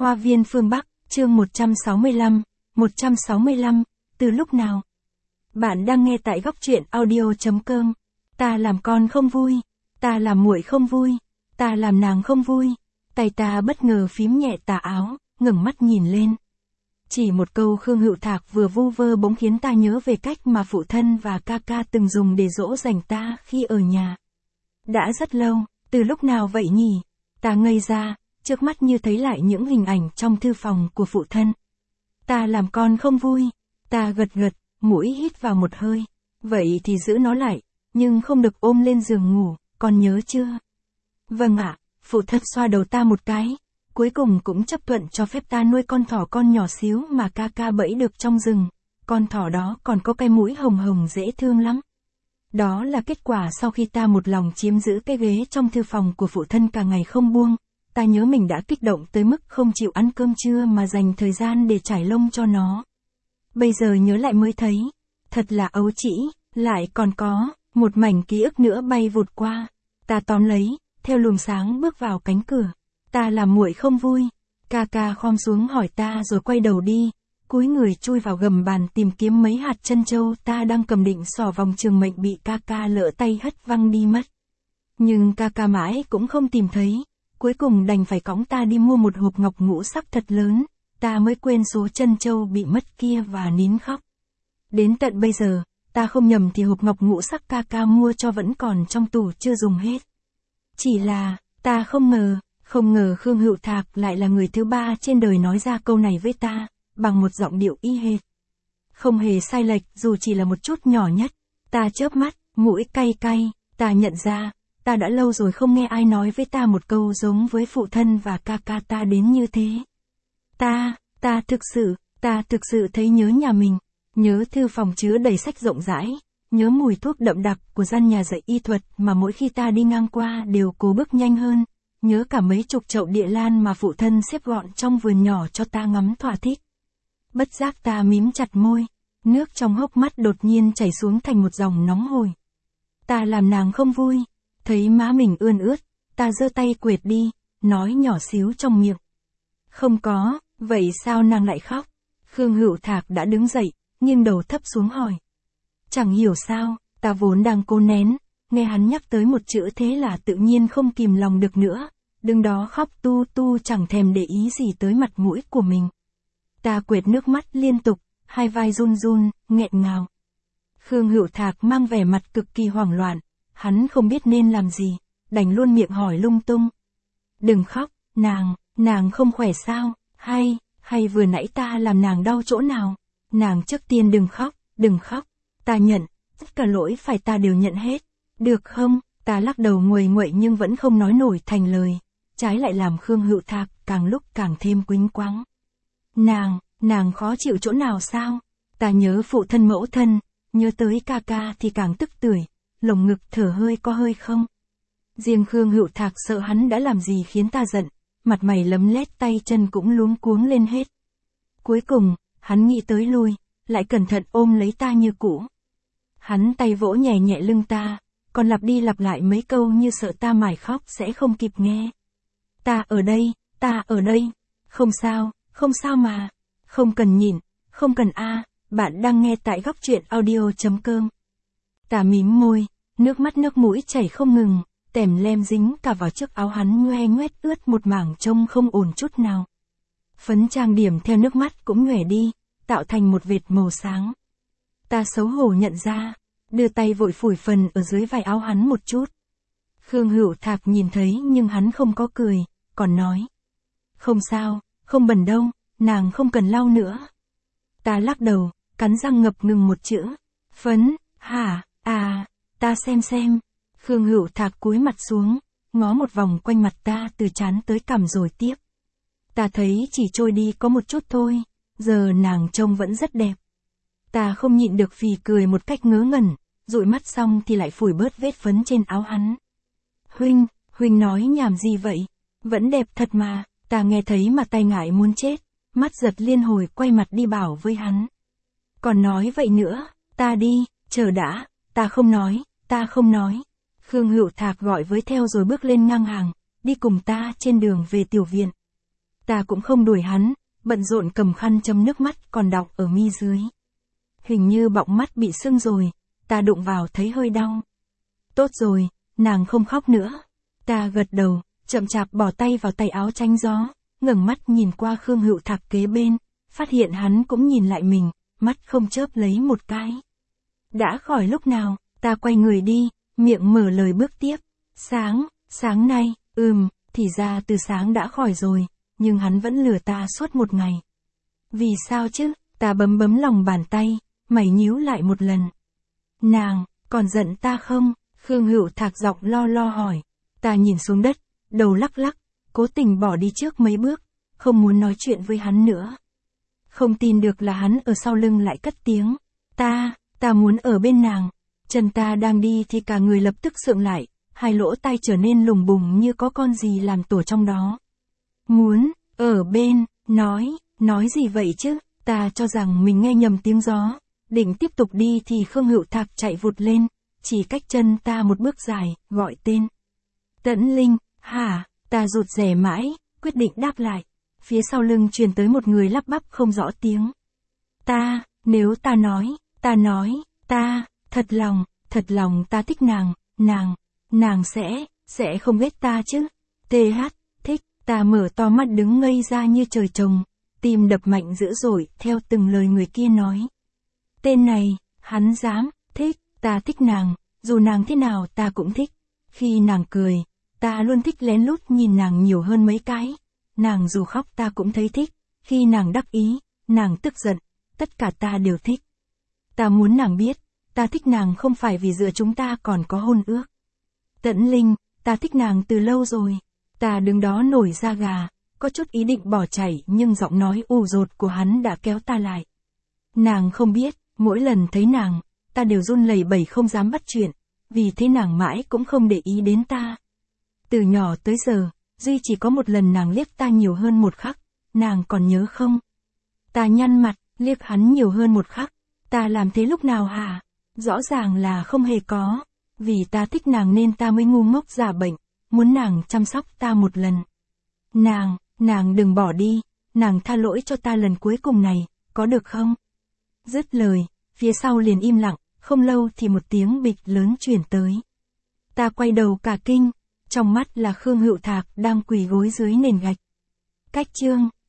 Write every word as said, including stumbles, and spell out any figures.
Hoa viên phương Bắc, chương một trăm sáu mươi lăm, một trăm sáu mươi lăm, từ lúc nào? Bạn đang nghe tại góc truyện audio chấm com. Ta làm con không vui, ta làm muội không vui, ta làm nàng không vui. Tay ta bất ngờ phím nhẹ tà áo, ngẩng mắt nhìn lên. Chỉ một câu Khương Hữu Thạc vừa vu vơ bỗng khiến ta nhớ về cách mà phụ thân và ca ca từng dùng để dỗ dành ta khi ở nhà. Đã rất lâu, từ lúc nào vậy nhỉ? Ta ngây ra, trước mắt như thấy lại những hình ảnh trong thư phòng của phụ thân. Ta làm con không vui, ta gật gật, mũi hít vào một hơi. Vậy thì giữ nó lại, nhưng không được ôm lên giường ngủ, con nhớ chưa? Vâng ạ, phụ thân xoa đầu ta một cái. Cuối cùng cũng chấp thuận cho phép ta nuôi con thỏ con nhỏ xíu mà ca ca bẫy được trong rừng. Con thỏ đó còn có cái mũi hồng hồng dễ thương lắm. Đó là kết quả sau khi ta một lòng chiếm giữ cái ghế trong thư phòng của phụ thân cả ngày không buông. Ta nhớ mình đã kích động tới mức không chịu ăn cơm trưa mà dành thời gian để trải lông cho nó. Bây giờ nhớ lại mới thấy, thật là ấu trĩ, lại còn có một mảnh ký ức nữa bay vụt qua. Ta tóm lấy, theo luồng sáng bước vào cánh cửa. Ta làm muội không vui. Ca ca khom xuống hỏi ta rồi quay đầu đi, cúi người chui vào gầm bàn tìm kiếm mấy hạt trân châu ta đang cầm định xỏ vòng trường mệnh bị ca ca lỡ tay hất văng đi mất. Nhưng ca ca mãi cũng không tìm thấy, cuối cùng đành phải cõng ta đi mua một hộp ngọc ngũ sắc thật lớn, ta mới quên số trân châu bị mất kia và nín khóc. Đến tận bây giờ, ta không nhầm thì hộp ngọc ngũ sắc ca ca mua cho vẫn còn trong tủ chưa dùng hết. Chỉ là, ta không ngờ, không ngờ Khương Hữu Thạc lại là người thứ ba trên đời nói ra câu này với ta, bằng một giọng điệu y hệt. Không hề sai lệch dù chỉ là một chút nhỏ nhất. Ta chớp mắt, mũi cay cay, ta nhận ra, ta đã lâu rồi không nghe ai nói với ta một câu giống với phụ thân và ca ca ta đến như thế. Ta, ta thực sự, ta thực sự thấy nhớ nhà mình, nhớ thư phòng chứa đầy sách rộng rãi, nhớ mùi thuốc đậm đặc của gian nhà dạy y thuật mà mỗi khi ta đi ngang qua đều cố bước nhanh hơn. Nhớ cả mấy chục chậu địa lan mà phụ thân xếp gọn trong vườn nhỏ cho ta ngắm thỏa thích. Bất giác ta mím chặt môi, nước trong hốc mắt đột nhiên chảy xuống thành một dòng nóng hổi. Ta làm nàng không vui, thấy má mình ươn ướt, ta giơ tay quệt đi, nói nhỏ xíu trong miệng. Không có, vậy sao nàng lại khóc? Khương Hữu Thạc đã đứng dậy, nghiêng đầu thấp xuống hỏi. Chẳng hiểu sao, ta vốn đang cố nén. Nghe hắn nhắc tới một chữ thế là tự nhiên không kìm lòng được nữa, đứng đó khóc tu tu chẳng thèm để ý gì tới mặt mũi của mình. Ta quệt nước mắt liên tục, hai vai run run, nghẹn ngào. Khương Hữu Thạc mang vẻ mặt cực kỳ hoảng loạn, hắn không biết nên làm gì, đành luôn miệng hỏi lung tung. Đừng khóc, nàng, nàng không khỏe sao, hay, hay vừa nãy ta làm nàng đau chỗ nào? Nàng trước tiên đừng khóc, đừng khóc, ta nhận, tất cả lỗi phải ta đều nhận hết. Được không? Ta lắc đầu nguầy nguậy nhưng vẫn không nói nổi thành lời, trái lại làm Khương Hữu Thạc càng lúc càng thêm quĩnh quáng. Nàng, nàng khó chịu chỗ nào sao? Ta nhớ phụ thân mẫu thân, nhớ tới ca ca thì càng tức tưởi, lồng ngực thở hơi có hơi không. Riêng Khương Hữu Thạc sợ hắn đã làm gì khiến ta giận, mặt mày lấm lét tay chân cũng luống cuống lên hết. Cuối cùng, hắn nghĩ tới lui, lại cẩn thận ôm lấy ta như cũ. Hắn tay vỗ nhẹ nhẹ lưng ta, còn lặp đi lặp lại mấy câu như sợ ta mải khóc sẽ không kịp nghe. Ta ở đây, ta ở đây, không sao, không sao mà, không cần nhìn, không cần a, bạn đang nghe tại góc truyện audio chấm com. Ta mím môi, nước mắt nước mũi chảy không ngừng, tèm lem dính cả vào chiếc áo hắn nhoe nhoét ướt một mảng trông không ổn chút nào. Phấn trang điểm theo nước mắt cũng nhòe đi, tạo thành một vệt màu sáng. Ta xấu hổ nhận ra, đưa tay vội phủi phần ở dưới vai áo hắn một chút. Khương Hữu Thạc nhìn thấy nhưng hắn không có cười, còn nói. Không sao, không bẩn đâu, nàng không cần lau nữa. Ta lắc đầu, cắn răng ngập ngừng một chữ. Phấn, hả, à, ta xem xem. Khương Hữu Thạc cúi mặt xuống, ngó một vòng quanh mặt ta từ trán tới cằm rồi tiếp. Ta thấy chỉ trôi đi có một chút thôi, giờ nàng trông vẫn rất đẹp. Ta không nhịn được phì cười một cách ngớ ngẩn, dụi mắt xong thì lại phủi bớt vết phấn trên áo hắn. Huynh, huynh nói nhảm gì vậy? Vẫn đẹp thật mà, ta nghe thấy mà tay ngại muốn chết, mắt giật liên hồi quay mặt đi bảo với hắn. Còn nói vậy nữa, ta đi, chờ đã, ta không nói, ta không nói. Khương Hữu Thạc gọi với theo rồi bước lên ngang hàng, đi cùng ta trên đường về tiểu viện. Ta cũng không đuổi hắn, bận rộn cầm khăn chấm nước mắt còn đọng ở mi dưới. Hình như bọng mắt bị sưng rồi, ta đụng vào thấy hơi đau. Tốt rồi, nàng không khóc nữa. Ta gật đầu, chậm chạp bỏ tay vào tay áo tránh gió, ngẩng mắt nhìn qua Khương Hữu Thạc kế bên, phát hiện hắn cũng nhìn lại mình, mắt không chớp lấy một cái. Đã khỏi lúc nào, ta quay người đi, miệng mở lời bước tiếp. Sáng, sáng nay, ừm, thì ra từ sáng đã khỏi rồi, nhưng hắn vẫn lừa ta suốt một ngày. Vì sao chứ, ta bấm bấm lòng bàn tay, mày nhíu lại một lần. Nàng, còn giận ta không? Khương Hữu Thạc giọng lo lo hỏi. Ta nhìn xuống đất, đầu lắc lắc, cố tình bỏ đi trước mấy bước, không muốn nói chuyện với hắn nữa. Không tin được là hắn ở sau lưng lại cất tiếng. Ta, ta muốn ở bên nàng. Chân ta đang đi thì cả người lập tức sượng lại, hai lỗ tai trở nên lùng bùng như có con gì làm tổ trong đó. Muốn, ở bên, nói, nói gì vậy chứ? Ta cho rằng mình nghe nhầm tiếng gió, định tiếp tục đi thì Khương Hữu Thạc chạy vụt lên, chỉ cách chân ta một bước dài, gọi tên. Tẫn Linh, hả? Ta rụt rè mãi, quyết định đáp lại. Phía sau lưng truyền tới một người lắp bắp không rõ tiếng. Ta, nếu ta nói, ta nói, ta, thật lòng, thật lòng ta thích nàng, nàng, nàng sẽ, sẽ không ghét ta chứ. tê hát, thích, ta mở to mắt đứng ngây ra như trời trồng, tim đập mạnh dữ dội theo từng lời người kia nói. Tên này, hắn dám, thích, ta thích nàng, dù nàng thế nào ta cũng thích. Khi nàng cười, ta luôn thích lén lút nhìn nàng nhiều hơn mấy cái. Nàng dù khóc ta cũng thấy thích, khi nàng đắc ý, nàng tức giận, tất cả ta đều thích. Ta muốn nàng biết, ta thích nàng không phải vì giữa chúng ta còn có hôn ước. Tẫn Linh, ta thích nàng từ lâu rồi. Ta đứng đó nổi da gà, có chút ý định bỏ chạy nhưng giọng nói ù dột của hắn đã kéo ta lại. Nàng không biết, mỗi lần thấy nàng, ta đều run lẩy bẩy không dám bắt chuyện, vì thế nàng mãi cũng không để ý đến ta. Từ nhỏ tới giờ, duy chỉ có một lần nàng liếc ta nhiều hơn một khắc, nàng còn nhớ không? Ta nhăn mặt, liếc hắn nhiều hơn một khắc, ta làm thế lúc nào hả? Rõ ràng là không hề có, vì ta thích nàng nên ta mới ngu ngốc giả bệnh, muốn nàng chăm sóc ta một lần. Nàng, nàng đừng bỏ đi, nàng tha lỗi cho ta lần cuối cùng này, có được không? Dứt lời, phía sau liền im lặng, không lâu thì một tiếng bịch lớn chuyển tới. Ta quay đầu cả kinh, trong mắt là Khương Hữu Thạc đang quỳ gối dưới nền gạch. Cách chương